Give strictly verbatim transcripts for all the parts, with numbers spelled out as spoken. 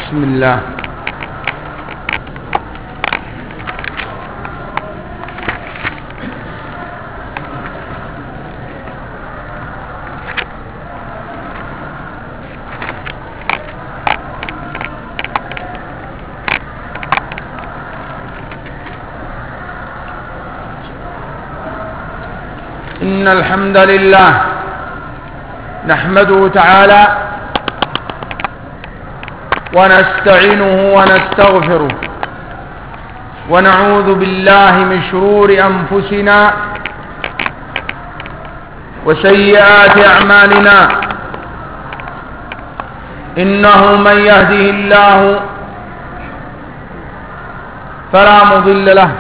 بسم الله. إن الحمد لله نحمده تعالى ونستعينه ونستغفره ونعوذ بالله من شرور أنفسنا وسيئات أعمالنا. إنه من يهده الله فلا مضل له.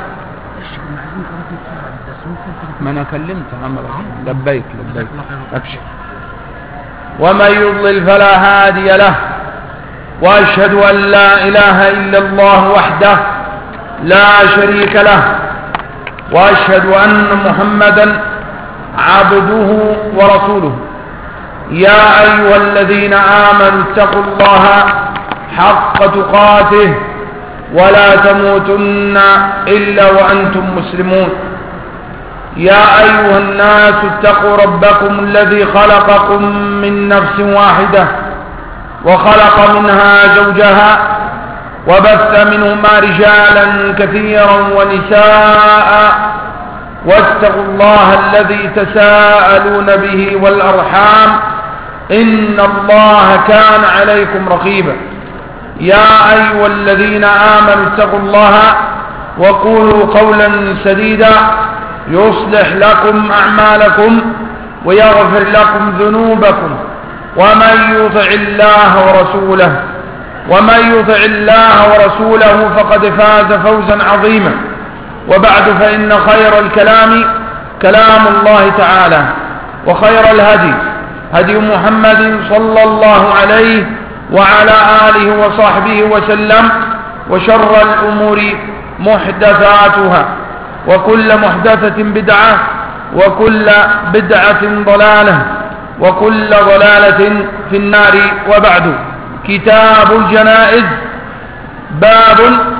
ما أنا كلمت أمرك. لبيك لبيك أبشر. ومن يضلل فلا هادي له. وأشهد أن لا إله إلا الله وحده لا شريك له. وأشهد أن محمدا عبده ورسوله. يا أيها الذين آمنوا اتقوا الله حق تقاته ولا تموتن إلا وأنتم مسلمون. يا أيها الناس اتقوا ربكم الذي خلقكم من نفس واحدة وخلق منها زوجها وبث منهما رجالا كثيرا ونساء واتقوا الله الذي تساءلون به والأرحام إن الله كان عليكم رقيبا. يا أيها الذين آمنوا اتقوا الله وقولوا قولا سديدا يصلح لكم أعمالكم ويغفر لكم ذنوبكم ومن يطع الله ورسوله ومن يطع الله ورسوله فقد فاز فوزا عظيما. وبعد فإن خير الكلام كلام الله تعالى وخير الهدي هدي محمد صلى الله عليه وعلى آله وصحبه وسلم. وشر الأمور محدثاتها وكل محدثة بدعة وكل بدعة ضلالة وكل ضلالة في النار. وبعد. كتاب الجنائز. باب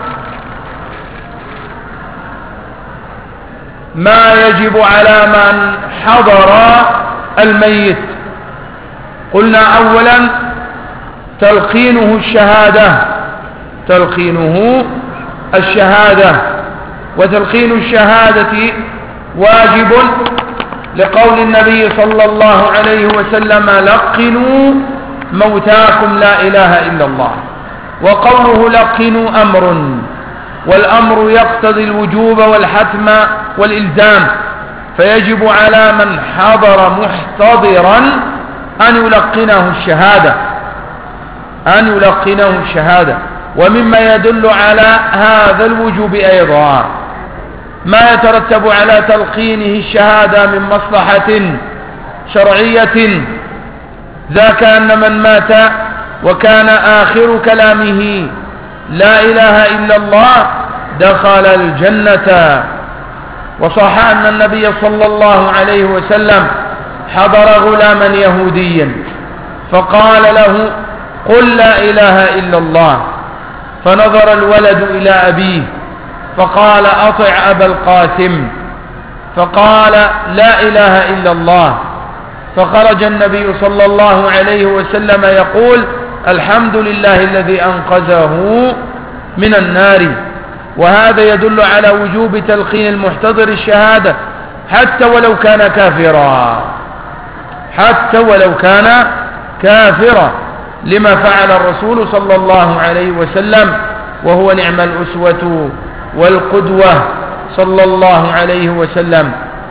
ما يجب على من حضر الميت. قلنا أولا تلقينه الشهادة تلقينه الشهادة وتلقين الشهادة واجب لقول النبي صلى الله عليه وسلم لقنوا موتاكم لا إله إلا الله. وقوله لقنوا أمر والأمر يقتضي الوجوب والحتم والإلزام فيجب على من حضر محتضرا أن يلقنه الشهادة أن يلقنه الشهادة. ومما يدل على هذا الوجوب أيضا ما يترتب على تلقينه الشهادة من مصلحة شرعية ذاك أن من مات وكان آخر كلامه لا إله إلا الله دخل الجنة. وصح أن النبي صلى الله عليه وسلم حضر غلاما يهوديا فقال له قل لا إله إلا الله. فنظر الولد إلى أبيه فقال أطع أبا القاسم فقال لا إله إلا الله. فخرج النبي صلى الله عليه وسلم يقول الحمد لله الذي أنقذه من النار. وهذا يدل على وجوب تلقين المحتضر الشهادة حتى ولو كان كافرا حتى ولو كان كافرا لما فعل الرسول صلى الله عليه وسلم وهو نعم الأسوة والقدوة صلى الله عليه وسلم.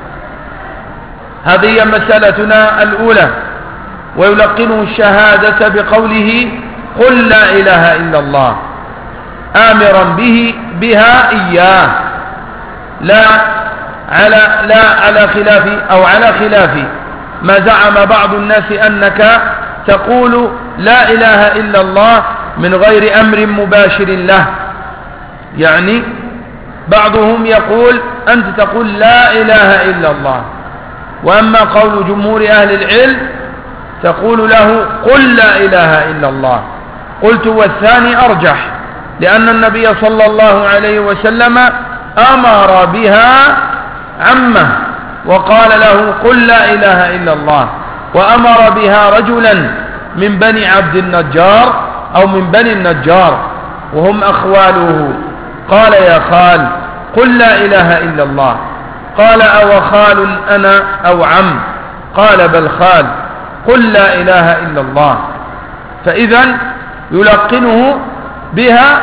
هذه مسألتنا الأولى. ويلقنه الشهادة بقوله قل لا إله إلا الله آمرا به بها إياه لا على لا على خلاف أو على خلاف ما زعم بعض الناس أنك تقول لا إله إلا الله من غير أمر مباشر له. يعني بعضهم يقول أنت تقول لا إله إلا الله وأما قول جمهور أهل العلم تقول له قل لا إله إلا الله قلت والثاني أرجح، لأن النبي صلى الله عليه وسلم أمر بها عمه وقال له قل لا إله إلا الله، وأمر بها رجلا من بني عبد النجار أو من بني النجار وهم أخواله، قال يا خال قل لا إله إلا الله، قال أو خال أنا أو عم، قال بل خال، قل لا إله إلا الله. فإذا يلقنه بها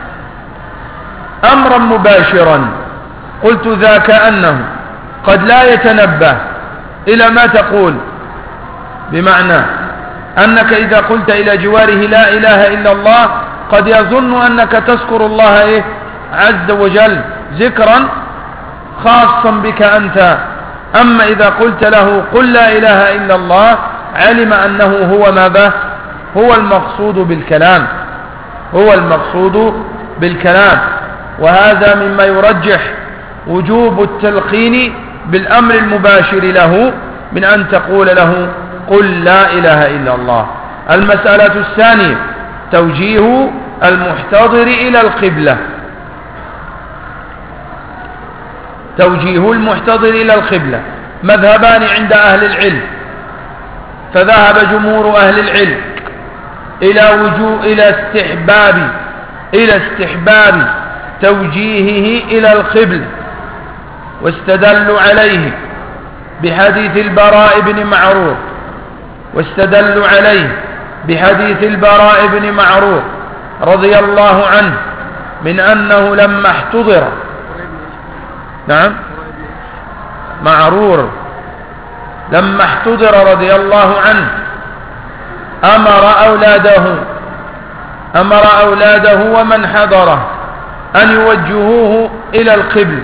أمرا مباشرا. قلت ذاك أنه قد لا يتنبه إلى ما تقول، بمعنى أنك إذا قلت إلى جواره لا إله إلا الله قد يظن أنك تذكر الله إيه عز وجل ذكرا خاصا بك أنت. أما إذا قلت له قل لا إله إلا الله علم أنه هو ماذا؟ هو المقصود بالكلام، هو المقصود بالكلام. وهذا مما يرجح وجوب التلقين بالأمر المباشر له من أن تقول له قل لا إله إلا الله. المسألة الثانية توجيه المحتضر إلى القبلة، توجيه المحتضر إلى القبلة مذهبان عند أهل العلم، فذهب جمهور أهل العلم إلى وجوه إلى استحباب إلى استحباب توجيهه إلى القبلة، واستدلوا عليه بحديث البراء بن معرور واستدلوا عليه بحديث البراء بن معرور رضي الله عنه من أنه لما احتضر نعم معرور لما احتضر رضي الله عنه أمر أولاده أمر أولاده ومن حضره أن يوجهوه إلى القبل،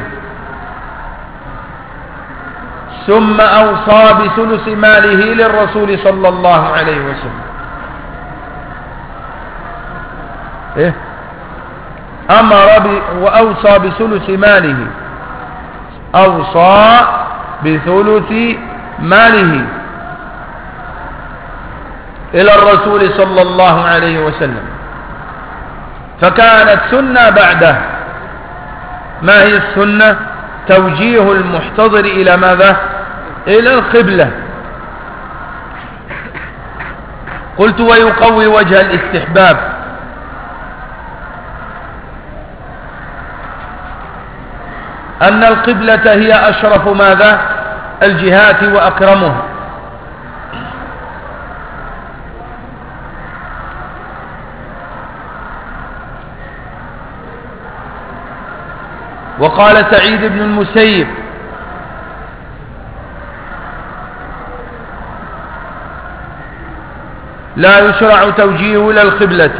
ثم أوصى بثلث ماله للرسول صلى الله عليه وسلم. إيه؟ أمر ب... وأوصى بثلث ماله، أوصى بثلث ماله إلى الرسول صلى الله عليه وسلم، فكانت سنة بعده. ما هي السنة؟ توجيه المحتضر إلى ماذا؟ إلى القبلة. قلت ويقوي وجه الاستحباب أن القبلة هي أشرف ماذا؟ الجهات وأكرمها، وقال سعيد بن المسيب لا يشرع توجيه إلى القبلة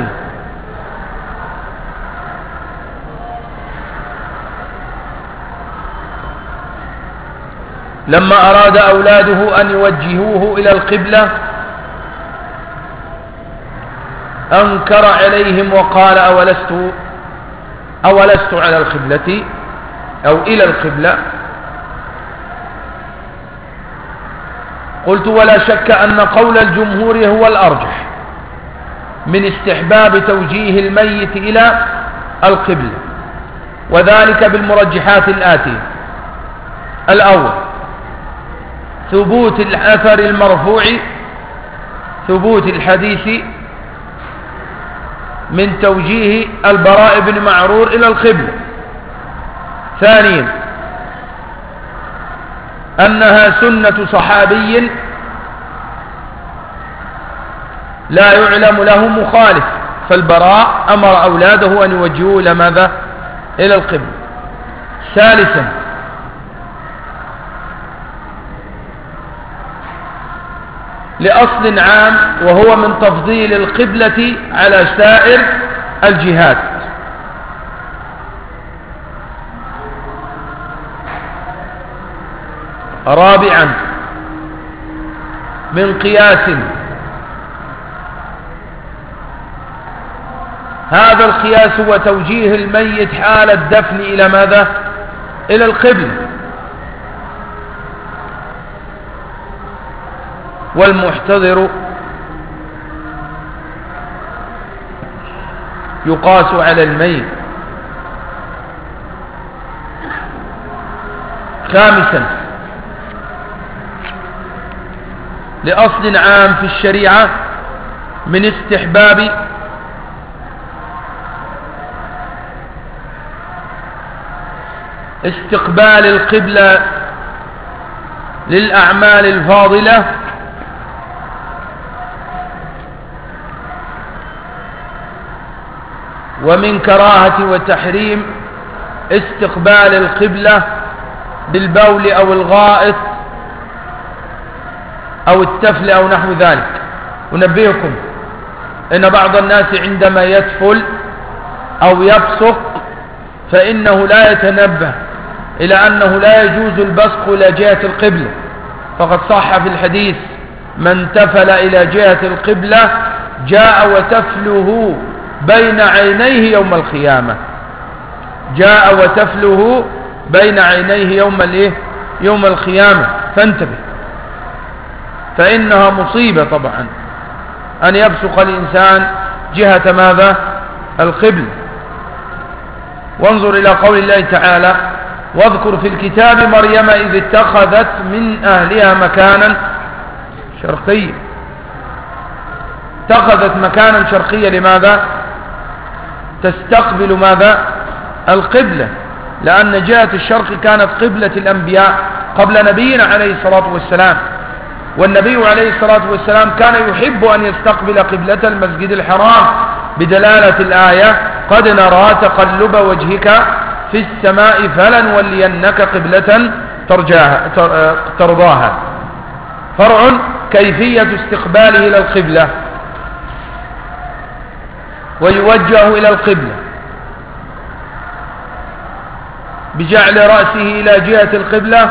لما أراد أولاده أن يوجهوه إلى القبلة أنكر عليهم وقال أولست أولست على القبلة أو إلى القبلة. قلت ولا شك أن قول الجمهور هو الأرجح من استحباب توجيه الميت إلى القبلة، وذلك بالمرجحات الآتية: الأول ثبوت الأثر المرفوع، ثبوت الحديث من توجيه البراء بن معرور إلى القبلة. ثانيا أنها سنة صحابي لا يعلم له مخالف، فالبراء أمر أولاده أن يوجهوا إلى ماذا؟ إلى القبلة. ثالثا لأصل عام وهو من تفضيل القبلة على سائر الجهات. رابعا من قياس هذا القياس هو توجيه الميت حال الدفن إلى ماذا؟ إلى القبلة، والمحتضر يقاس على الميت. خامسا، لأصل عام في الشريعة من استحباب استقبال القبلة للأعمال الفاضلة ومن كراهة وتحريم استقبال القبلة بالبول أو الغائط أو التفل أو نحو ذلك. أنبهكم إن بعض الناس عندما يتفل أو يبصق فإنه لا يتنبه إلى أنه لا يجوز البصق إلى جهة القبلة، فقد صح في الحديث: من تفل إلى جهة القبلة جاء وتفله بين عينيه يوم القيامة. جاء وتفله بين عينيه يوم الايه يوم القيامة. فانتبه، فإنها مصيبة طبعا أن يبصق الإنسان جهة ماذا؟ القبلة. وانظر إلى قول الله تعالى: واذكر في الكتاب مريم إذ اتخذت من أهلها مكانا شرقيا. اتخذت مكانا شرقيا لماذا؟ تستقبل ماذا؟ القبلة، لأن جهة الشرق كانت قبلة الأنبياء قبل نبينا عليه الصلاة والسلام، والنبي عليه الصلاة والسلام كان يحب أن يستقبل قبلة المسجد الحرام بدلالة الآية: قد نرى تقلب وجهك في السماء فلنولينك قبلة ترجاها ترضاها. فرع كيفية استقباله إلى القبلة، ويوجه إلى القبلة بجعل رأسه إلى جهة القبلة،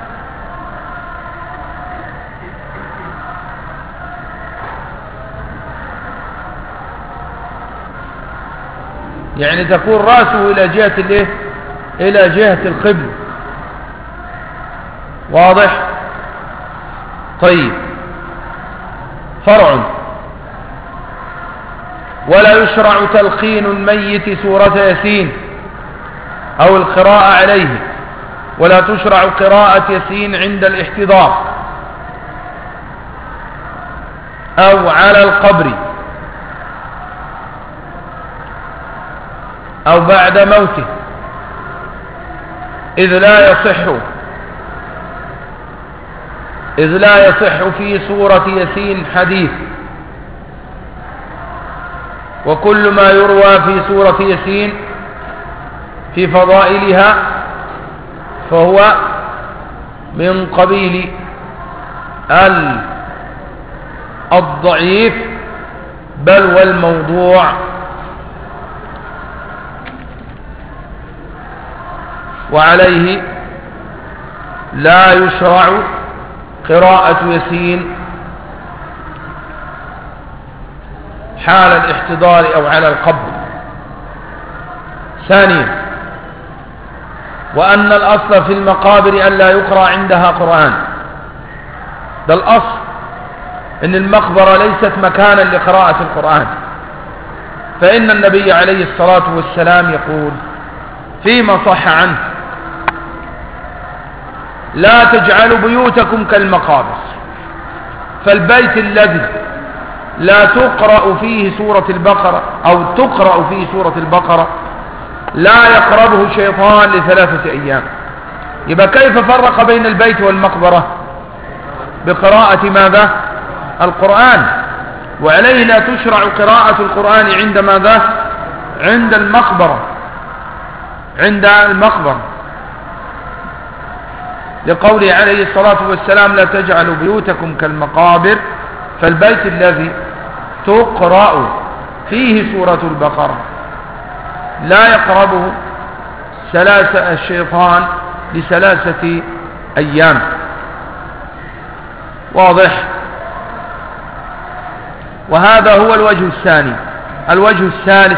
يعني تكون رأسه إلى جهة الايه إلى جهة القبلة. واضح؟ طيب. فرع: ولا يشرع تلقين الميت سورة ياسين أو القراءة عليه، ولا تشرع قراءة ياسين عند الاحتضار أو على القبر أو بعد موته، إذ لا يصح إذ لا يصح في سورة ياسين حديث، وكل ما يروى في سورة ياسين في فضائلها فهو من قبيل الضعيف بل والموضوع. وعليه لا يشرع قراءة ياسين حال الاحتضار أو على القبر. ثانيا: وأن الأصل في المقابر أن لا يقرأ عندها قرآن. ده الأصل، إن المقبرة ليست مكانا لقراءة القرآن، فإن النبي عليه الصلاة والسلام يقول فيما صح عنه: لا تجعلوا بيوتكم كالمقابر. فالبيت الذي لا تقرأ فيه سورة البقرة أو تقرأ فيه سورة البقرة لا يقربه شيطان لثلاثة أيام. يبقى كيف فرق بين البيت والمقبرة؟ بقراءة ماذا؟ القرآن. وعليه لا تشرع قراءة القرآن عند ماذا؟ عند المقبرة عند المقبرة لقوله عليه الصلاة والسلام: لا تجعلوا بيوتكم كالمقابر. فالبيت الذي تقرأ فيه سورة البقرة لا يقربه ثلاثة الشيطان لثلاثة أيام. واضح؟ وهذا هو الوجه الثاني. الوجه الثالث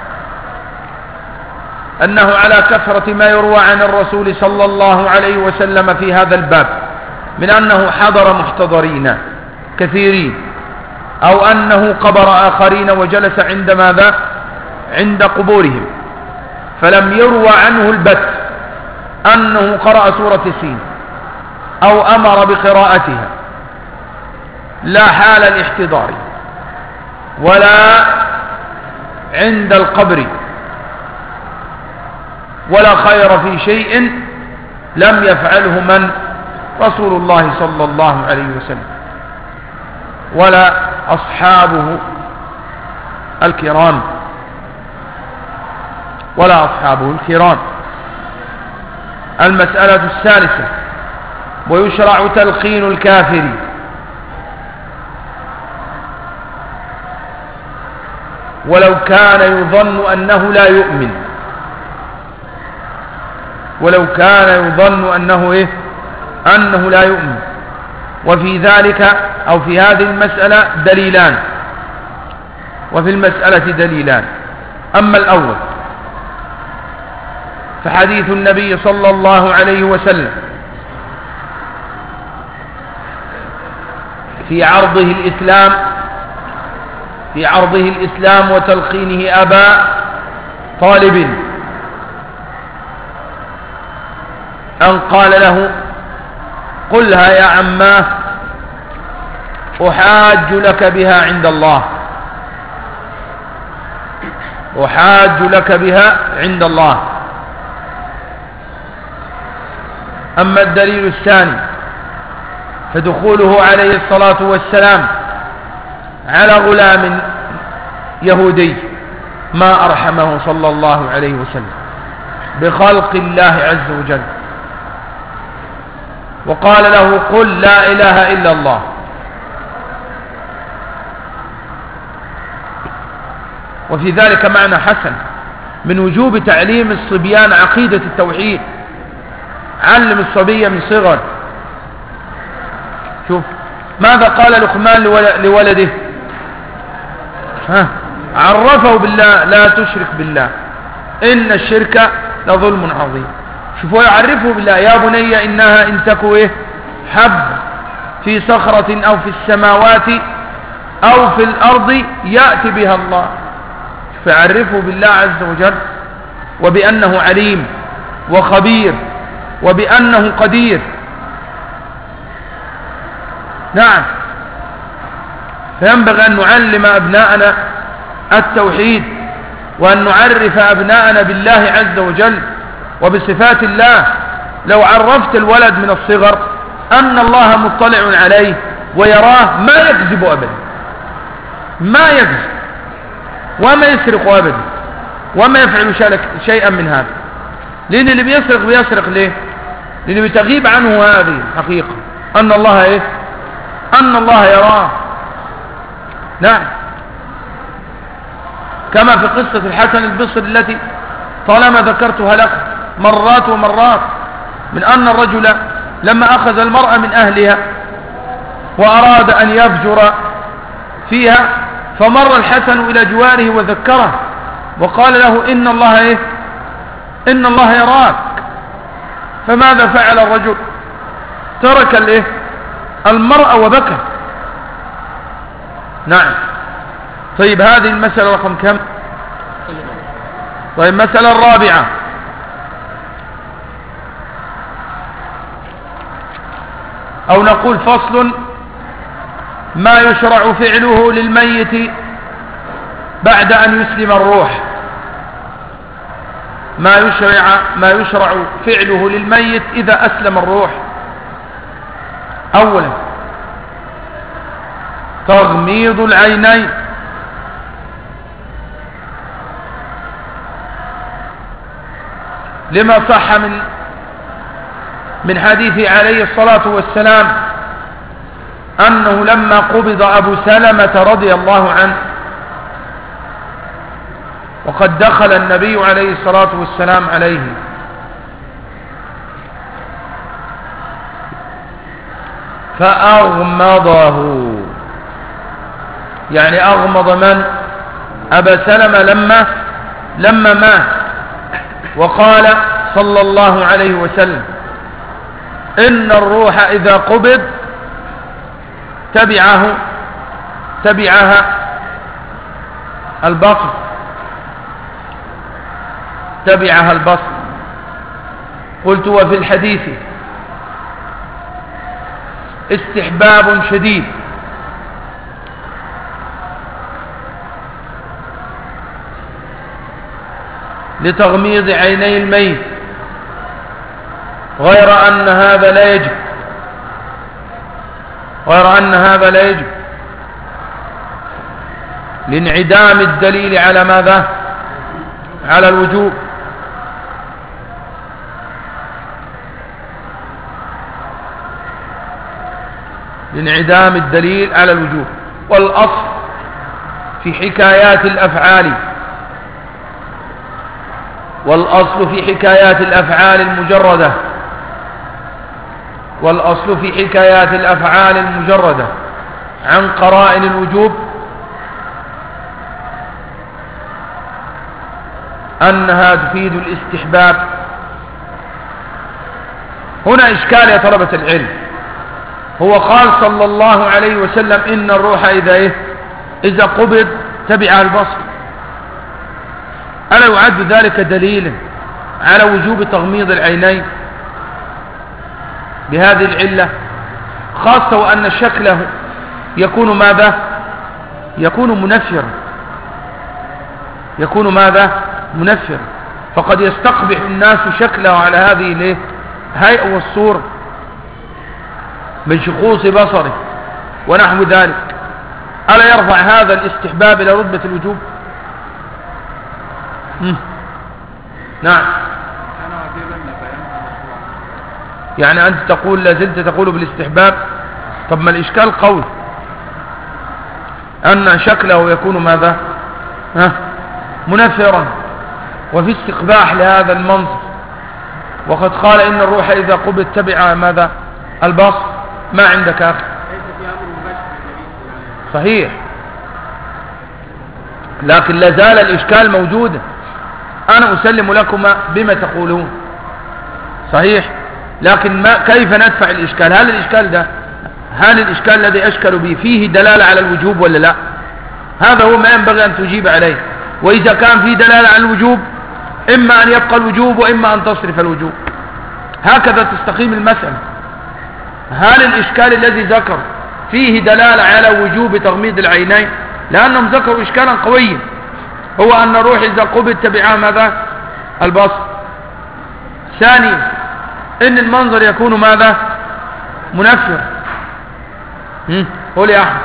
أنه على كثرة ما يروى عن الرسول صلى الله عليه وسلم في هذا الباب من أنه حضر محتضرين كثيرين، أو أنه قبر آخرين وجلس عند ماذا؟ عند قبورهم، فلم يروى عنه البت أنه قرأ سورة ياسين أو أمر بقراءتها، لا حال الاحتضار ولا عند القبر، ولا خير في شيء لم يفعله من رسول الله صلى الله عليه وسلم ولا أصحابه الكرام ولا أصحابه الكرام. المسألة الثالثة: ويشرع تلقين الكافر ولو كان يظن أنه لا يؤمن، ولو كان يظن أنه إيه؟ أنه لا يؤمن. وفي ذلك أو في هذه المسألة دليلان، وفي المسألة دليلان. أما الأول فحديث النبي صلى الله عليه وسلم في عرضه الإسلام في عرضه الإسلام وتلقينه أبا طالب أن قال له: قلها يا عماه أحاج لك بها عند الله، أحاج لك بها عند الله. أما الدليل الثاني فدخوله عليه الصلاة والسلام على غلام يهودي ما أرحمه صلى الله عليه وسلم بخلق الله عز وجل، وقال له: قل لا إله إلا الله. وفي ذلك معنى حسن من وجوب تعليم الصبيان عقيدة التوحيد. علم الصبي من صغر. شوف ماذا قال لقمان لولده؟ ها عرفه بالله: لا تشرك بالله إن الشرك لظلم عظيم. شوفوا يعرفه بالله: يا بني إنها إن تكو إيه حب في صخرة أو في السماوات أو في الأرض يأتي بها الله. فيعرفه بالله عز وجل وبأنه عليم وخبير وبأنه قدير. نعم، فينبغي أن نعلم أبناءنا التوحيد، وأن نعرف أبناءنا بالله عز وجل وبصفات الله. لو عرفت الولد من الصغر أن الله مطلع عليه ويراه ما يكذب أبدا، ما يكذب وما يسرق أبدا وما يفعل شيئا من هذا. لأن اللي بيسرق بيسرق ليه؟ لأنه بتغيب عنه هذه الحقيقة، أن الله إيه؟ أن الله يراه. نعم، كما في قصة الحسن البصري التي طالما ذكرتها لكم مرات ومرات، من أن الرجل لما أخذ المرأة من أهلها وأراد أن يفجر فيها، فمر الحسن إلى جواره وذكره وقال له: إن الله إيه؟ إن الله يراك. فماذا فعل الرجل؟ ترك الإيه؟ المرأة وبكى. نعم. طيب هذه المسألة رقم كم؟ طيب المسألة الرابعة: أو نقول فصل: ما يشرع فعله للميت بعد أن يسلم الروح. ما يشرع ما يشرع فعله للميت إذا أسلم الروح. أولا تغميض العينين، لما صح من من حديث عليه الصلاة والسلام أنه لما قبض أبو سلمة رضي الله عنه وقد دخل النبي عليه الصلاة والسلام عليه فأغمضه، يعني أغمض من؟ أبا سلمة لما لما مات. وقال صلى الله عليه وسلم: إن الروح إذا قبض تبعه تبعها البصر تبعها البصر. قلت وفي الحديث استحباب شديد لتغميض عيني الميت، غير أن هذا لا يجب غير أن هذا لا يجب لانعدام الدليل على ماذا؟ على الوجوب. لانعدام الدليل على الوجوب. والأصل في حكايات الأفعال والأصل في حكايات الأفعال المجردة والأصل في حكايات الأفعال المجردة عن قرائن الوجوب أنها تفيد الاستحباب. هنا إشكال يا طلبة العلم. هو قال صلى الله عليه وسلم إن الروح إذا إيه؟ إذا قبض تبع البصر. ألا يعد ذلك دليلا على وجوب تغميض العينين بهذه العلة، خاصة وأن شكله يكون ماذا؟ يكون منفرا يكون ماذا؟ منفرا فقد يستقبح الناس شكله على هذه الهيئة والصورة من شخوص بصره ونحو ذلك. ألا يرفع هذا الاستحباب إلى رتبة الوجوب؟ مم. نعم. يعني أنت تقول لازلت تقول بالاستحباب. طب ما الإشكال قول أن شكله يكون ماذا؟ ها؟ منفرا وفي استقباح لهذا المنظر، وقد قال إن الروح إذا قبض تبع ماذا؟ البصر. ما عندك أخي؟ صحيح، لكن لازال الإشكال موجودا. أنا أسلم لكم بما تقولون صحيح، لكن ما كيف ندفع الإشكال؟ هل الإشكال ده هل الإشكال الذي أشكل به فيه دلالة على الوجوب ولا لا؟ هذا هو ما ينبغي أن تجيب عليه. وإذا كان فيه دلالة على الوجوب إما أن يبقى الوجوب وإما أن تصرف الوجوب. هكذا تستقيم المسألة. هل الإشكال الذي ذكر فيه دلالة على وجوب تغميض العينين؟ لأنهم ذكروا إشكالا قويا، هو أن الروح إذا قبض تبعها ماذا؟ البصر. ثانيا إن المنظر يكون ماذا؟ منفر. قول يا أحمد.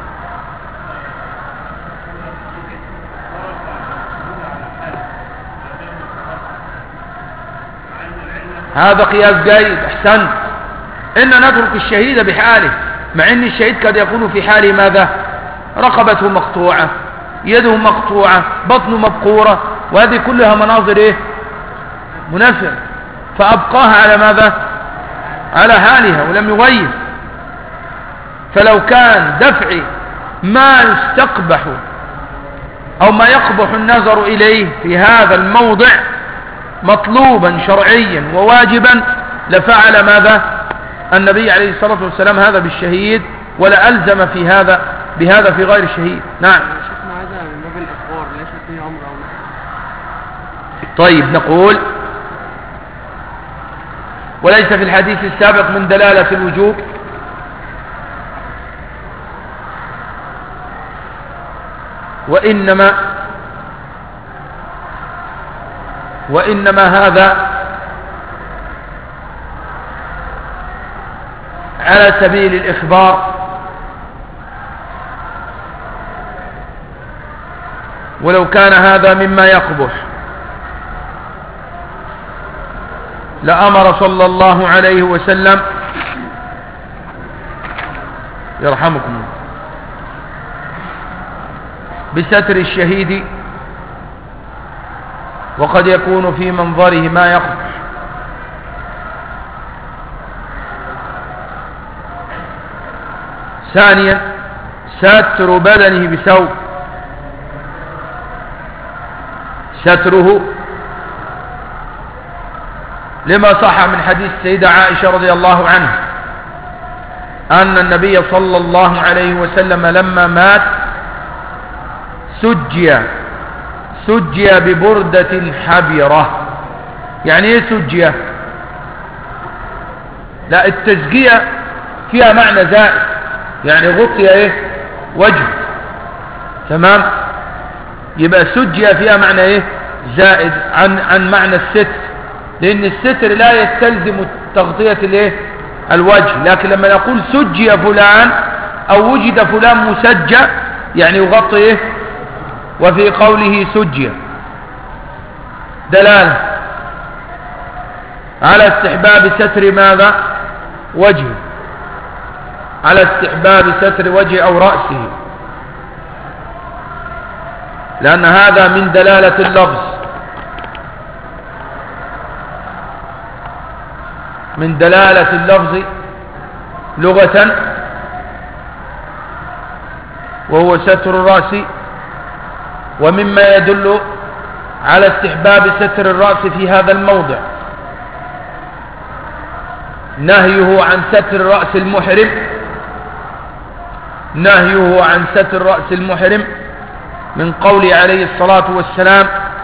هذا قياس جيد، أحسنت. إن نترك الشهيد بحاله، مع أن الشهيد قد يكون في حاله ماذا؟ رقبته مقطوعة، يده مقطوعة، بطنه مبقورة، وهذه كلها مناظر إيه؟ منفر، فأبقاها على ماذا؟ على حالها ولم يغير. فلو كان دفع ما يستقبح أو ما يقبح النظر إليه في هذا الموضع مطلوبا شرعيا وواجبا لفعل ماذا؟ النبي عليه الصلاة والسلام هذا بالشهيد، ولا ألزم في هذا بهذا في غير الشهيد. نعم. شفنا هذا من باب الإخبار ليس فيه أمر أو نهي. طيب نقول وليس في الحديث السابق من دلالة الوجوب وإنما وإنما هذا على سبيل الإخبار، ولو كان هذا مما يقبح لأمر صلى الله عليه وسلم يرحمكم الله بستر الشهيد، وقد يكون في منظره ما يقبح. ثانيا ستر بدنه بثوب، ستره لما صح من حديث السيدة عائشة رضي الله عنها أن النبي صلى الله عليه وسلم لما مات سجي سجي ببردة حبرة. يعني ايه سجي؟ لا، التسجية فيها معنى زائد، يعني غطي ايه وجه، تمام. يبقى سجي فيها معنى ايه زائد عن عن معنى الستر، لان الستر لا يستلزم تغطية الايه الوجه. لكن لما نقول سجي فلان او وجد فلان مسجى يعني يغطي ايه. وفي قوله سجي دلالة على استحباب ستر ماذا؟ وجهه، على استحباب ستر وجهه او رأسه، لأن هذا من دلالة اللفظ، من دلالة اللفظ لغة، وهو ستر الرأس. ومما يدل على استحباب ستر الرأس في هذا الموضع نهيه عن ستر رأس المحرم، نهيه عن ستر رأس المحرم من قوله عليه الصلاة والسلام: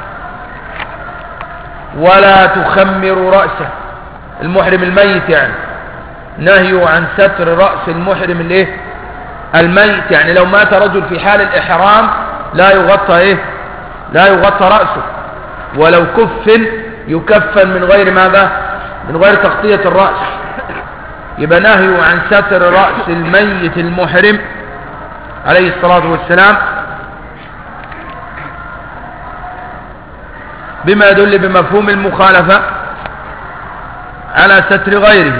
ولا تخمر رأسه، المحرم الميت يعني، نهيه عن ستر رأس المحرم الايه الميت. يعني لو مات رجل في حال الإحرام لا يغطى ايه لا يغطى رأسه، ولو كفن يكفن من غير ماذا؟ من غير تغطية الرأس. يبقى نهيه عن ستر رأس الميت المحرم عليه الصلاة والسلام بما يدل بمفهوم المخالفة على ستر غيره،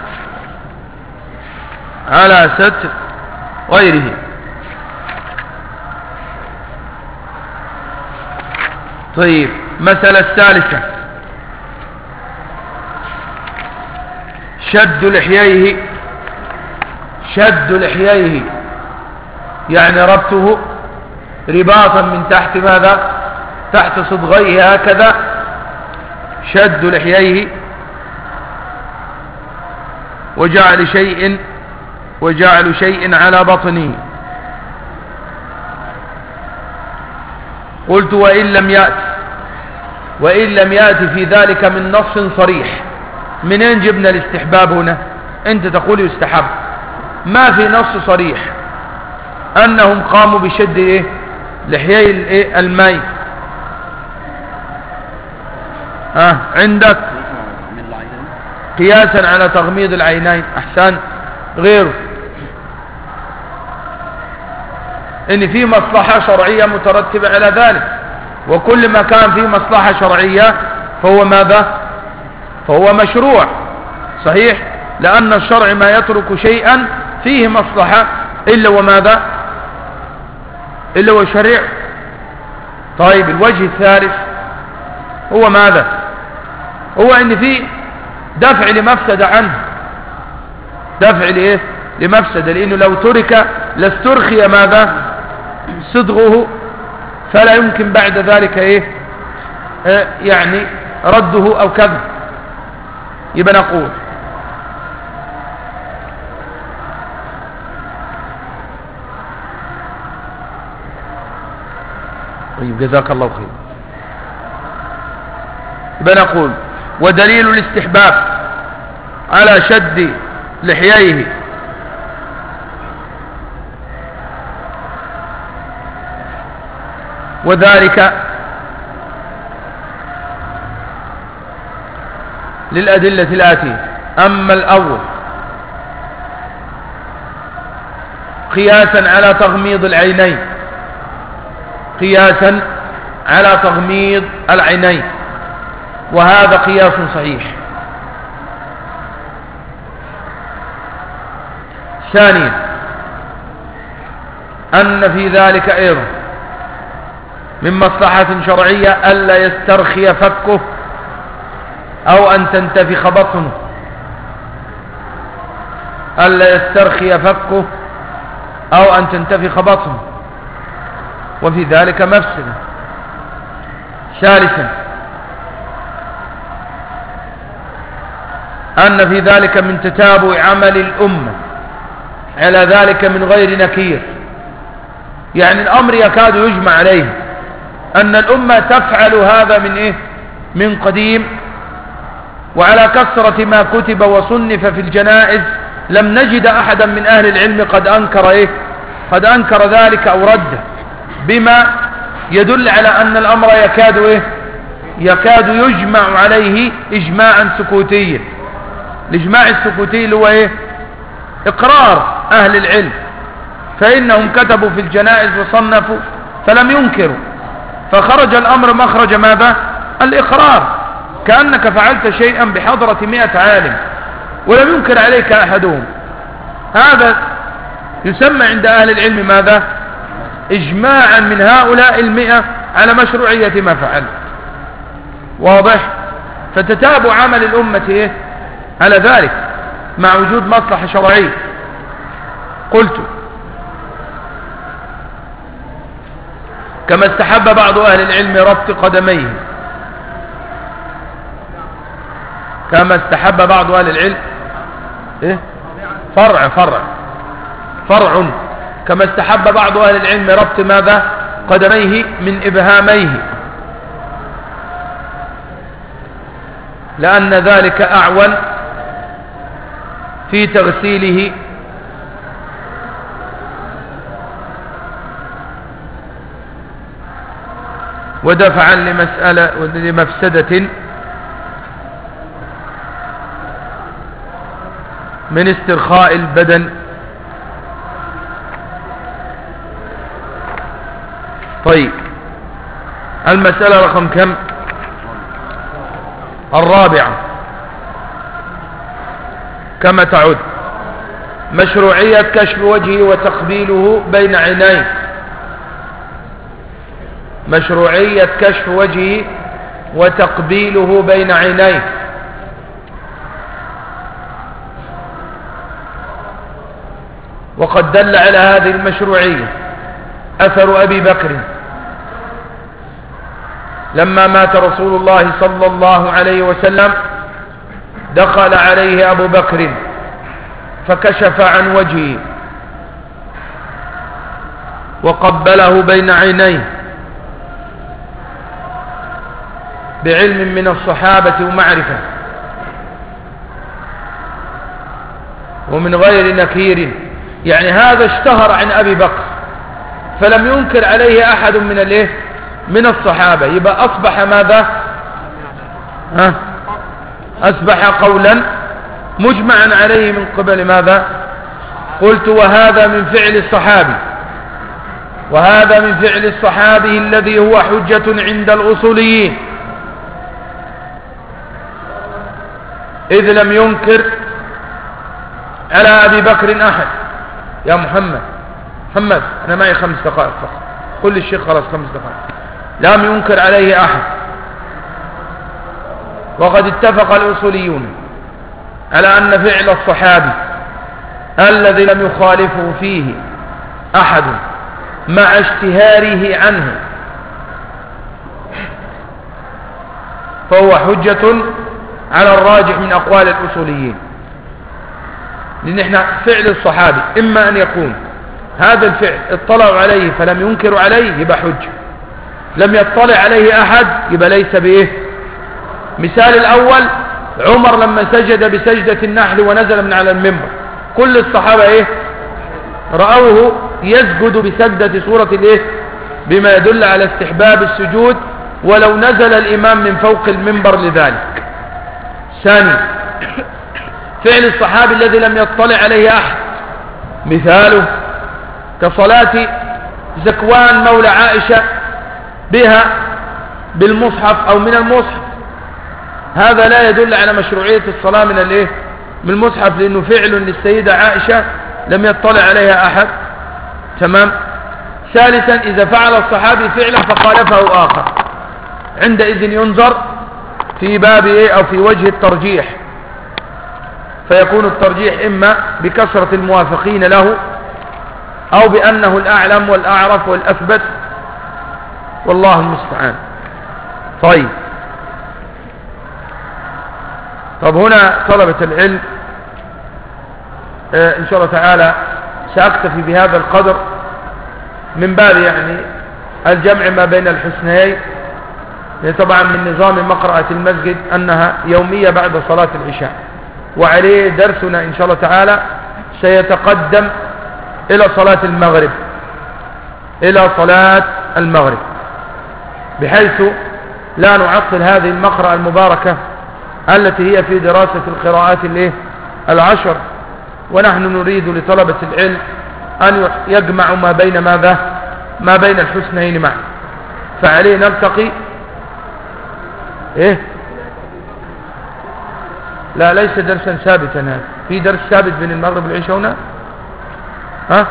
على ستر غيره. طيب، مسألة الثالثة: شد لحييه. شد لحييه يعني ربطه رباطا من تحت ماذا؟ تحت صدغيه هكذا. شد لحييه وجعل شيء وجعل شيء على بطنه. قلت: وإن لم يأت وإن لم يأتي في ذلك من نص صريح. منين جبنا الاستحباب هنا؟ انت تقول يستحب، ما في نص صريح أنهم قاموا بشد إيه؟ لحيي الميت. آه عندك قياسا على تغميض العينين. أحسن. غيره إن في مصلحة شرعية مترتبة على ذلك، وكل ما كان فيه مصلحة شرعية فهو ماذا؟ فهو مشروع. صحيح، لأن الشرع ما يترك شيئا فيه مصلحة إلا وماذا؟ إلا وشريع. طيب، الوجه الثالث هو ماذا؟ هو إن فيه دفع لمفسدة عنه، دفع لإيه؟ لمفسدة، لأنه لو ترك لاسترخي ماذا؟ صدغه، فلا يمكن بعد ذلك إيه؟ آه يعني رده أو كذا. يبقى نقول طيب، جزاك الله خير. يبقى نقول: ودليل الاستحباب على شد لحييه وذلك للأدلة الآتية. أما الأول قياسا على تغميض العينين، قياسا على تغميض العينين، وهذا قياس صحيح. ثانيا أن في ذلك أيضا من مصلحة شرعية ألا يسترخي فكه أو أن تنتفخ بطنه، ألا يسترخي فكه أو أن تنتفخ بطنه، وفي ذلك مفسدة. ثالثا أن في ذلك من تتابع عمل الأمة على ذلك من غير نكير، يعني الأمر يكاد يجمع عليه، أن الأمة تفعل هذا من إيه؟ من قديم، وعلى كثرة ما كتب وصنف في الجنائز لم نجد أحدا من أهل العلم قد أنكر إيه؟ قد أنكر ذلك أو رده، بما يدل على أن الأمر يكاد إيه؟ يكاد يجمع عليه إجماعا سكوتيا. الإجماع السكوتي اللي هو إيه؟ إقرار أهل العلم، فإنهم كتبوا في الجنائز وصنفوا فلم ينكروا، فخرج الأمر مخرج ماذا؟ الإقرار، كأنك فعلت شيئا بحضرة مئة عالم ولم ينكر عليك أحدهم. هذا يسمى عند أهل العلم ماذا؟ إجماعا من هؤلاء المئة على مشروعية ما فعل. واضح؟ فتتابع عمل الأمة إيه؟ على ذلك مع وجود مصلحة شرعية. قلت كما استحب بعض أهل العلم ربط قدميه، كما استحب بعض أهل العلم إيه؟ فرع فرع فرع كما استحب بعض أهل العلم ربط ماذا؟ قدميه من إبهاميه، لأن ذلك أعون في تغسيله ودفعا لمسألة لمفسدة من استرخاء البدن. طيب، المسألة رقم كم؟ الرابعة. كما تعد مشروعية كشف وجهه وتقبيله بين عينيه، مشروعية كشف وجهه وتقبيله بين عينيه. وقد دل على هذه المشروعية أثر أبي بكر لما مات رسول الله صلى الله عليه وسلم، دخل عليه أبو بكر فكشف عن وجهه وقبله بين عينيه بعلم من الصحابة ومعرفة ومن غير نكير، يعني هذا اشتهر عن أبي بكر فلم ينكر عليه أحد من الايه من الصحابة، يبقى أصبح ماذا؟ ها؟ أصبح قولا مجمعا عليه من قبل ماذا؟ قلت وهذا من فعل الصحابي، وهذا من فعل الصحابي الذي هو حجة عند الأصوليين، إذ لم ينكر على أبي بكر أحد. يا محمد محمد أنا معي خمس دقائق فقط، قل للشيخ خلاص خمس دقائق. لم ينكر عليه أحد، وقد اتفق الأصوليون على أن فعل الصحابي الذي لم يخالفه فيه أحد مع اشتهاره عنه فهو حجة على الراجح من أقوال الأصوليين، لأن احنا فعل الصحابي إما أن يكون هذا الفعل اطلعوا عليه فلم ينكروا عليه يبقى حجة، لم يطلع عليه أحد يبقى ليس بإيه. مثال الأول عمر لما سجد بسجدة النحل ونزل من على المنبر، كل الصحابة إيه رأوه يسجد بسجدة سورة الإيه بما يدل على استحباب السجود ولو نزل الإمام من فوق المنبر لذلك. ثاني فعل الصحابي الذي لم يطلع عليه أحد، مثاله كصلاة زكوان مولى عائشة بها بالمصحف أو من المصحف، هذا لا يدل على مشروعية الصلاة من الايه من المصحف، لأنه فعل للسيدة عائشة لم يطلع عليها أحد. تمام. ثالثا إذا فعل الصحابي فعلا فخالفه آخر، عندئذ ينظر في باب إيه أو في وجه الترجيح، فيكون الترجيح إما بكثرة الموافقين له أو بأنه الأعلم والأعرف والأثبت، والله المستعان. طيب طب هنا طلبة العلم آه إن شاء الله تعالى سأكتفي بهذا القدر من باب يعني الجمع ما بين الحسنيين. طبعا من نظام مقرأة المسجد أنها يومية بعد صلاة العشاء، وعليه درسنا إن شاء الله تعالى سيتقدم إلى صلاة المغرب إلى صلاة المغرب بحيث لا نعطل هذه المقرأة المباركة التي هي في دراسة القراءات العشر، ونحن نريد لطلبة العلم أن يجمعوا ما بين ماذا ما بين الحسنين معا. فعليه نلتقي إيه لا ليس درسا ثابتا، هذا في درس ثابت بين المغرب والعشاء هنا ها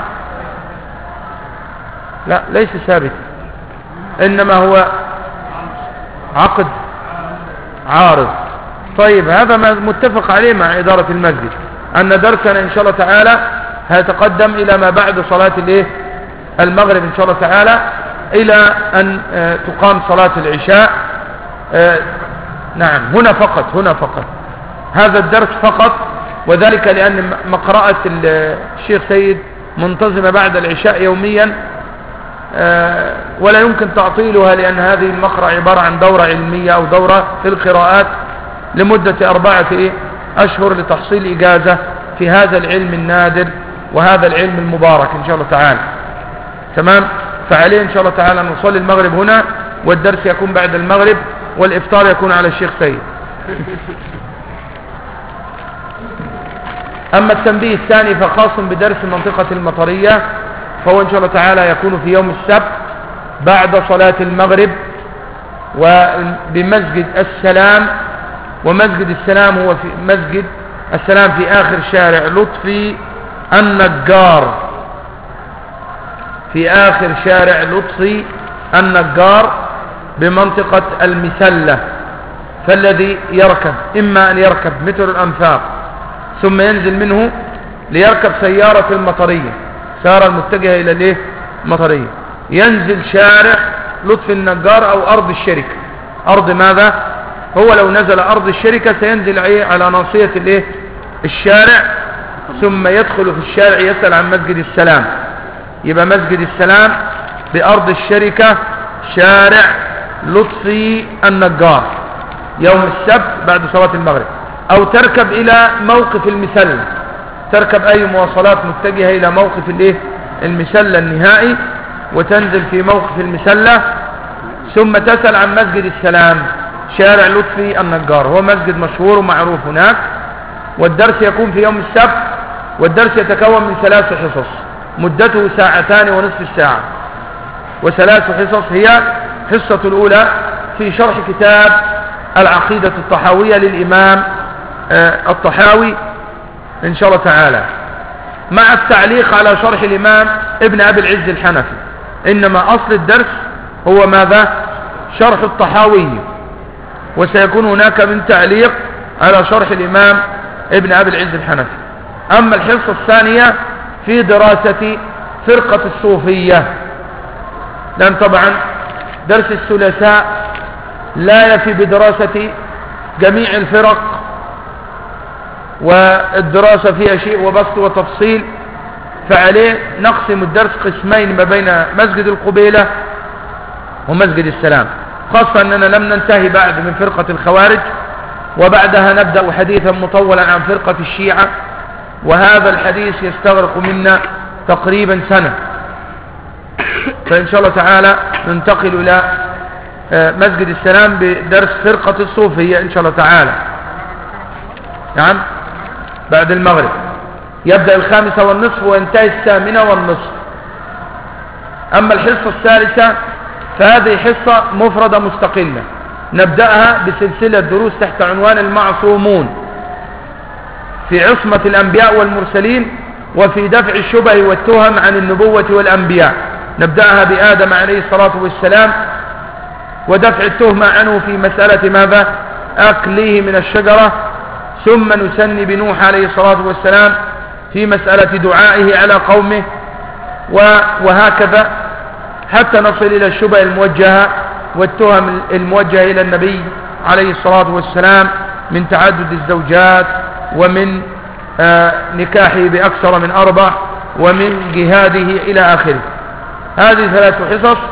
لا ليس ثابت، إنما هو عقد عارض. طيب هذا ما متفق عليه مع إدارة المسجد أن درسنا إن شاء الله تعالى هيتقدم إلى ما بعد صلاة الايه المغرب إن شاء الله تعالى إلى أن تقام صلاة العشاء. نعم هنا فقط هنا فقط هذا الدرس فقط، وذلك لأن مقرأة الشيخ سيد منتظمة بعد العشاء يوميا ولا يمكن تعطيلها، لأن هذه المقرأة عبارة عن دورة علمية أو دورة في القراءات لمدة أربعة أشهر لتحصيل إجازة في هذا العلم النادر وهذا العلم المبارك إن شاء الله تعالى. تمام. فعليه إن شاء الله تعالى نصلي المغرب هنا، والدرس يكون بعد المغرب، والإفطار يكون على الشيخ سيد. أما التنبيه الثاني فخاص بدرس منطقة المطرية، فهو إن شاء الله تعالى يكون في يوم السبت بعد صلاة المغرب وبمسجد السلام. ومسجد السلام هو في مسجد السلام في آخر شارع لطفي النجار، في آخر شارع لطفي النجار بمنطقة المسلة. فالذي يركب إما أن يركب متر الأنفاق ثم ينزل منه ليركب سيارة المطرية، سيارة المتجهة إلى الايه المطرية، ينزل شارع لطفي النجار أو أرض الشركة. أرض ماذا؟ هو لو نزل أرض الشركة سينزل على ناصية الايه الشارع، ثم يدخل في الشارع يسأل عن مسجد السلام. يبقى مسجد السلام بأرض الشركة شارع لطفي النجار يوم السبت بعد صلاة المغرب. أو تركب إلى موقف المسلة، تركب أي مواصلات متجهة إلى موقف الايه المسلة النهائي، وتنزل في موقف المسلة ثم تسأل عن مسجد السلام شارع لطفي النجار. هو مسجد مشهور ومعروف هناك، والدرس يكون في يوم السبت، والدرس يتكون من ثلاث حصص مدته ساعتان ونصف الساعة. وثلاث حصص هي حصة الأولى في شرح كتاب العقيدة الطحاوية للإمام الطحاوي إن شاء الله تعالى، مع التعليق على شرح الإمام ابن أبي العز الحنفي. إنما أصل الدرس هو ماذا؟ شرح الطحاوي، وسيكون هناك من تعليق على شرح الإمام ابن أبي العز الحنفي. أما الحصة الثانية في دراسة فرقة الصوفية، لأن طبعا درس الثلاثاء لا يفي بدراسة جميع الفرق، والدراسة فيها شيء وبسط وتفصيل، فعليه نقسم الدرس قسمين ما بين مسجد القبيلة ومسجد السلام، خاصة أننا لم ننتهي بعد من فرقة الخوارج، وبعدها نبدأ حديثا مطولا عن فرقة الشيعة، وهذا الحديث يستغرق منا تقريبا سنة. فإن شاء الله تعالى ننتقل إلى مسجد السلام بدرس فرقة الصوفية إن شاء الله تعالى. نعم بعد المغرب يبدأ الخامسة والنصف وينتهي الثامنة والنصف. أما الحصة الثالثة فهذه حصة مفردة مستقلة، نبدأها بسلسلة دروس تحت عنوان المعصومون في عصمة الأنبياء والمرسلين وفي دفع الشبه والتهم عن النبوة والأنبياء. نبدأها بآدم عليه الصلاة والسلام ودفع التهمة عنه في مسألة ماذا؟ أكله من الشجرة، ثم نسني بنوح عليه الصلاة والسلام في مسألة دعائه على قومه، وهكذا حتى نصل إلى الشبه الموجهة والتهم الموجهة إلى النبي عليه الصلاة والسلام من تعدد الزوجات، ومن آه نكاحه بأكثر من أربع، ومن جهاده إلى آخره. هذه ثلاث حصص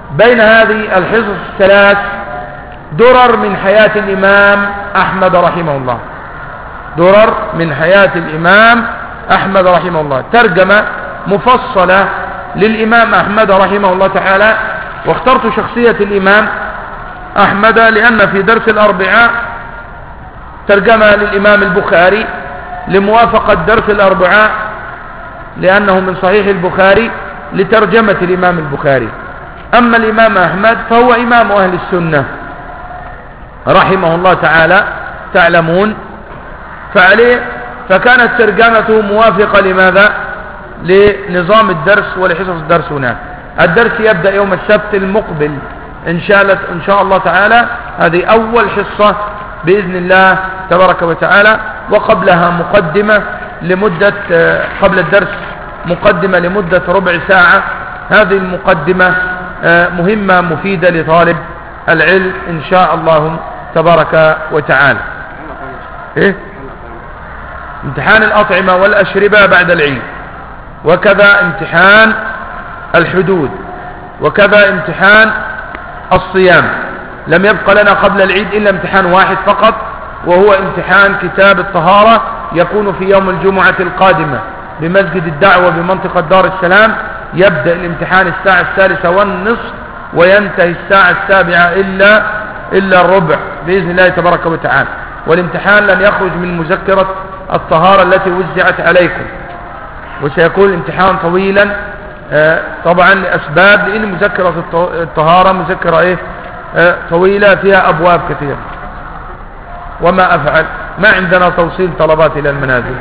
بين هذه الحصص الثلاث درر من حياة الإمام أحمد رحمه الله، درر من حياة الإمام أحمد رحمه الله، ترجمة مفصلة للإمام أحمد رحمه الله تعالى. واخترت شخصية الإمام أحمد لأن في درس الأربعاء ترجمة للإمام البخاري لموافقة درس الأربعاء لأنه من صحيح البخاري لترجمة الإمام البخاري. أما الإمام أحمد فهو إمام أهل السنة رحمه الله تعالى تعلمون، فعليه فكانت ترجمته موافقة لماذا؟ لنظام الدرس ولحصص الدرس هناك. الدرس يبدأ يوم السبت المقبل إن شاء الله, إن شاء الله تعالى. هذه أول حصة بإذن الله تبارك وتعالى، وقبلها مقدمة لمدة قبل الدرس مقدمة لمدة ربع ساعة. هذه المقدمة مهمة مفيدة لطالب العلم إن شاء الله تبارك وتعالى. إيه؟ امتحان الأطعمة والأشربة بعد العيد، وكذا امتحان الحدود، وكذا امتحان الصيام. لم يبقى لنا قبل العيد إلا امتحان واحد فقط، وهو امتحان كتاب الطهارة، يكون في يوم الجمعة القادمة بمسجد الدعوة بمنطقة دار السلام. يبدأ الامتحان الساعة الثالثة والنصف وينتهي الساعة السابعة إلا, إلا الربع بإذن الله تبارك وتعالى. والامتحان لن يخرج من مذكرة الطهارة التي وزعت عليكم، وسيكون الامتحان طويلا آه طبعا لأسباب، لأن مذكرة الطهارة مذكرة إيه آه طويلة فيها أبواب كثيرة. وما أفعل، ما عندنا توصيل طلبات إلى المنازل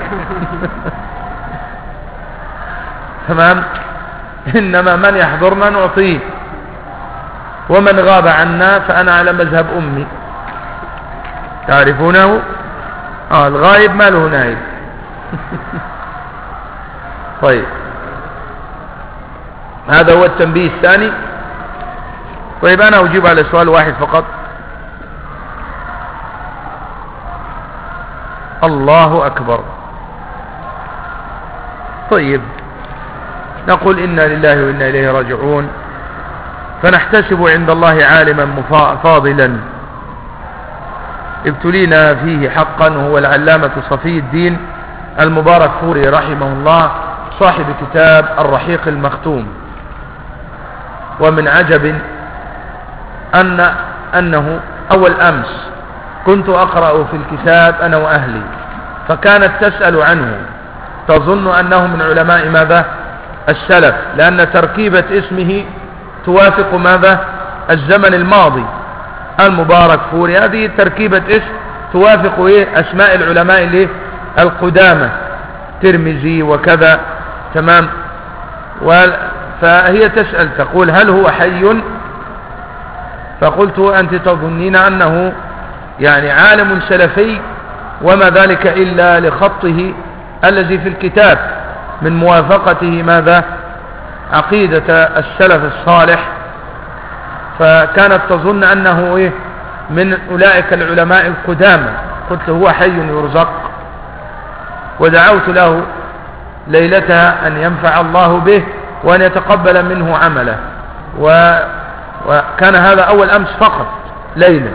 تمام. إنما من يحضرنا نعطيه، ومن غاب عنا فأنا على مذهب أمي، تعرفونه؟ آه الغائب ما له نائب طيب، هذا هو التنبيه الثاني. طيب أنا أجيب على سؤال واحد فقط. الله أكبر. طيب نقول إنا لله وإنا إليه راجعون، فنحتسب عند الله عالما فاضلا ابتلينا فيه حقا، هو العلامة صفي الدين المبارك فوري رحمه الله، صاحب كتاب الرحيق المختوم. ومن عجب أن أنه أول أمس كنت أقرأ في الكتاب أنا وأهلي، فكانت تسأل عنه، تظن أنه من علماء ماذا؟ السلف، لأن تركيبة اسمه توافق ماذا؟ الزمن الماضي. المبارك فوري هذه تركيبة اسم توافق إيه؟ أسماء العلماء اللي القدامى، ترمذي وكذا، تمام. فهي تسأل تقول هل هو حي؟ فقلت أنت تظنين أنه يعني عالم سلفي، وما ذلك إلا لخطه الذي في الكتاب من موافقته ماذا؟ عقيدة السلف الصالح. فكانت تظن أنه إيه؟ من أولئك العلماء القدامى. قلت هو حي يرزق، ودعوت له ليلتها أن ينفع الله به وأن يتقبل منه عمله، و... وكان هذا أول أمس فقط ليلة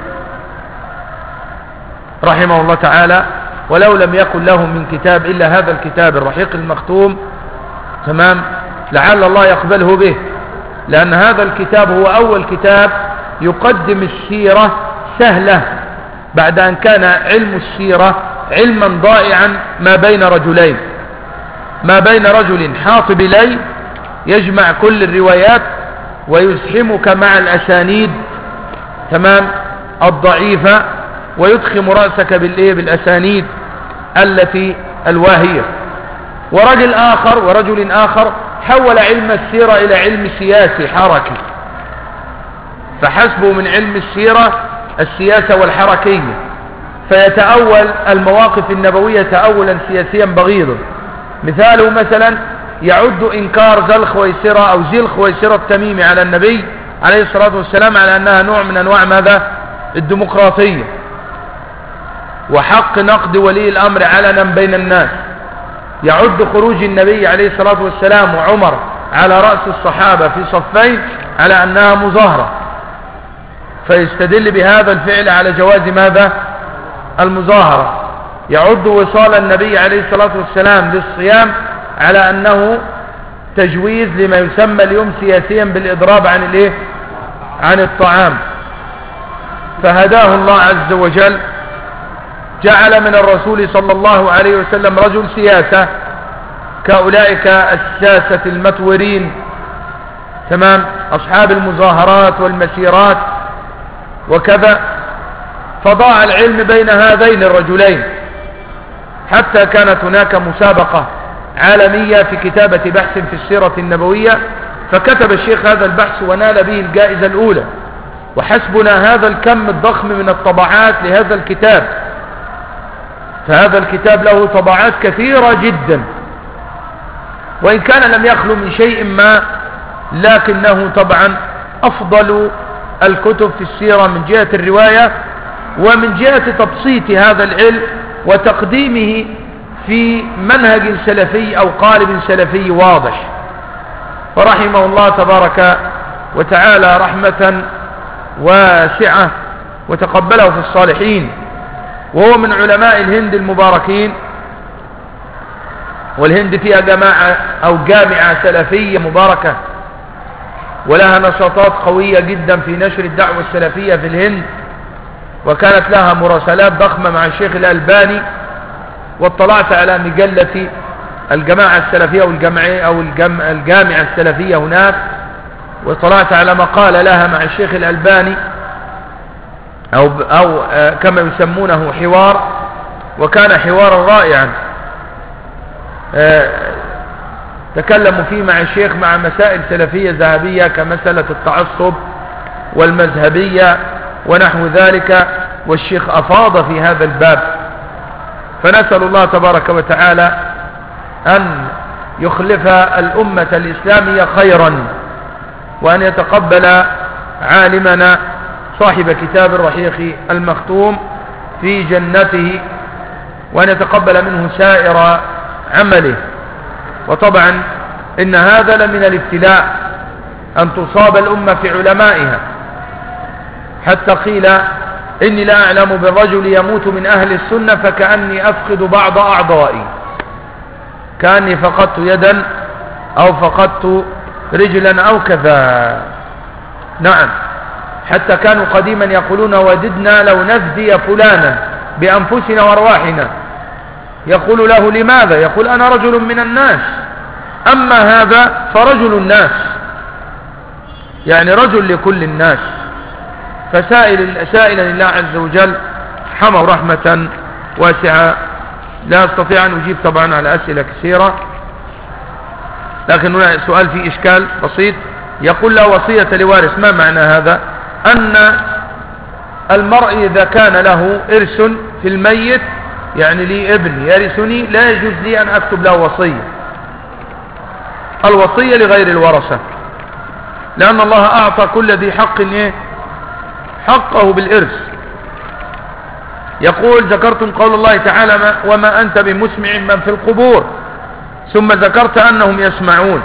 رحمه الله تعالى. ولو لم يكن له من كتاب إلا هذا الكتاب الرحيق المختوم، تمام، لعل الله يقبله به، لأن هذا الكتاب هو أول كتاب يقدم السيرة سهلة، بعد أن كان علم السيرة علما ضائعا ما بين رجلين، ما بين رجل حاطب ليل يجمع كل الروايات ويزحمك مع الأسانيد، تمام، الضعيفة، ويدخم رأسك بالإيه؟ بالأسانيد التي الواهية. ورجل آخر ورجل آخر حول علم السيرة إلى علم سياسي حركي، فحسبه من علم السيرة السياسة والحركية، فيتأول المواقف النبوية تأولا سياسيا بغيضا. مثاله مثلا يعد إنكار ذي الخويصرة أو ذي الخويصرة التميمي على النبي عليه الصلاة والسلام على أنها نوع من أنواع ماذا؟ الديمقراطية، وحق نقد ولي الأمر علنا بين الناس. يعد خروج النبي عليه الصلاة والسلام وعمر على رأس الصحابة في صفين على أنها مظاهرة، فيستدل بهذا الفعل على جواز ماذا؟ المظاهرة. يعد وصال النبي عليه الصلاة والسلام للصيام على أنه تجويز لما يسمى اليوم سياسيا بالإضراب عن الايه؟ عن الطعام. فهداه الله عز وجل، جعل من الرسول صلى الله عليه وسلم رجل سياسة كأولئك الساسة المتورين، تمام، أصحاب المظاهرات والمسيرات وكذا. فضاع العلم بين هذين الرجلين حتى كانت هناك مسابقة عالمية في كتابة بحث في السيرة النبوية، فكتب الشيخ هذا البحث ونال به الجائزة الأولى. وحسبنا هذا الكم الضخم من الطبعات لهذا الكتاب، فهذا الكتاب له طبعات كثيرة جدا، وإن كان لم يخلو من شيء ما، لكنه طبعا أفضل الكتب في السيرة من جهة الرواية ومن جهة تبسيط هذا العلم وتقديمه في منهج سلفي أو قالب سلفي واضح. فرحمه الله تبارك وتعالى رحمة واسعة وتقبله في الصالحين، وهو من علماء الهند المباركين. والهند فيها جماعة أو جامعة سلفية مباركة ولها نشاطات قوية جدا في نشر الدعوة السلفية في الهند، وكانت لها مراسلات ضخمة مع الشيخ الألباني. واطلعت على مجلة الجماعة السلفية والجمعية أو الجامعة السلفية هناك، وطلعت على مقالة لها مع الشيخ الألباني أو, أو كما يسمونه حوار، وكان حوارا رائعا تكلموا فيه مع الشيخ مع مسائل سلفية ذهبية كمسألة التعصب والمذهبية ونحو ذلك، والشيخ أفاض في هذا الباب. فنسأل الله تبارك وتعالى أن يخلف الأمة الإسلامية خيرا، وأن يتقبل عالمنا صاحب كتاب الرحيق المختوم في جنته، وأن يتقبل منه سائر عمله. وطبعا إن هذا لمن الابتلاء أن تصاب الأمة في علمائها، حتى قيل إني لا أعلم بالرجل يموت من أهل السنة فكأني أفقد بعض أعضائي، كأني فقدت يدا أو فقدت رجلا أو كذا. نعم، حتى كانوا قديما يقولون وددنا لو نفدي فلانا بأنفسنا وارواحنا. يقول له لماذا؟ يقول أنا رجل من الناس، أما هذا فرجل الناس، يعني رجل لكل الناس. فسائل سائلا لله عز وجل حمى رحمة واسعة. لا أستطيع أن أجيب طبعا على أسئلة كثيرة، لكن هنا سؤال فيه إشكال بسيط. يقول لا وصية لوارث، ما معنى هذا؟ أن المرء إذا كان له إرث في الميت، يعني لي ابن يرثني، لا يجوز لي أن أكتب له وصية. الوصية لغير الورثة، لأن الله أعطى كل ذي حق حقه بالإرث. يقول ذكرتم قول الله تعالى وما أنت بمسمع من في القبور، ثم ذكرت أنهم يسمعون.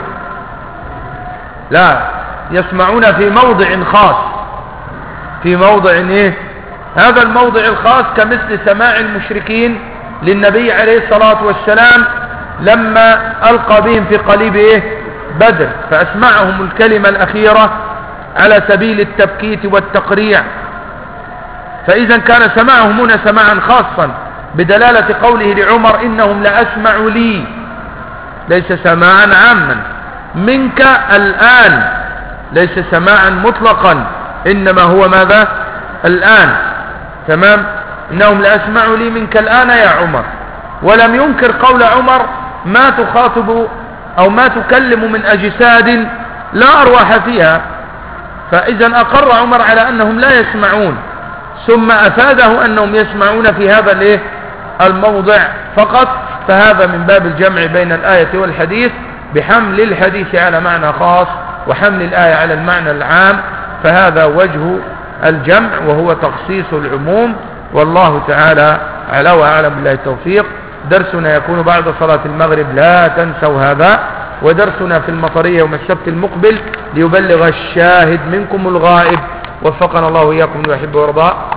لا، يسمعون في موضع خاص، في موضع إيه؟ هذا الموضع الخاص كمثل سماع المشركين للنبي عليه الصلاة والسلام لما ألقى بهم في قليب إيه؟ بدر، فأسمعهم الكلمة الأخيرة على سبيل التبكيت والتقريع. فإذا كان سماعهم هنا سماعا خاصا بدلالة قوله لعمر إنهم لأسمع لي، ليس سماعا عاما منك الآن، ليس سماعا مطلقا، إنما هو ماذا؟ الآن. تمام، إنهم لأسمع لي منك الآن يا عمر. ولم ينكر قول عمر ما تخاطب أو ما تكلم من أجساد لا أرواح فيها. فإذا أقر عمر على أنهم لا يسمعون، ثم أفاده أنهم يسمعون في هذا الايه الموضع فقط. فهذا من باب الجمع بين الآية والحديث، بحمل الحديث على معنى خاص وحمل الآية على المعنى العام. فهذا وجه الجمع، وهو تخصيص العموم. والله تعالى أعلى وأعلم بالله التوفيق. درسنا يكون بعد صلاة المغرب، لا تنسوا هذا. ودرسنا في المطرية يوم السبت المقبل ليبلغ الشاهد منكم الغائب. وفقنا الله وإياكم ويحب ويرضى.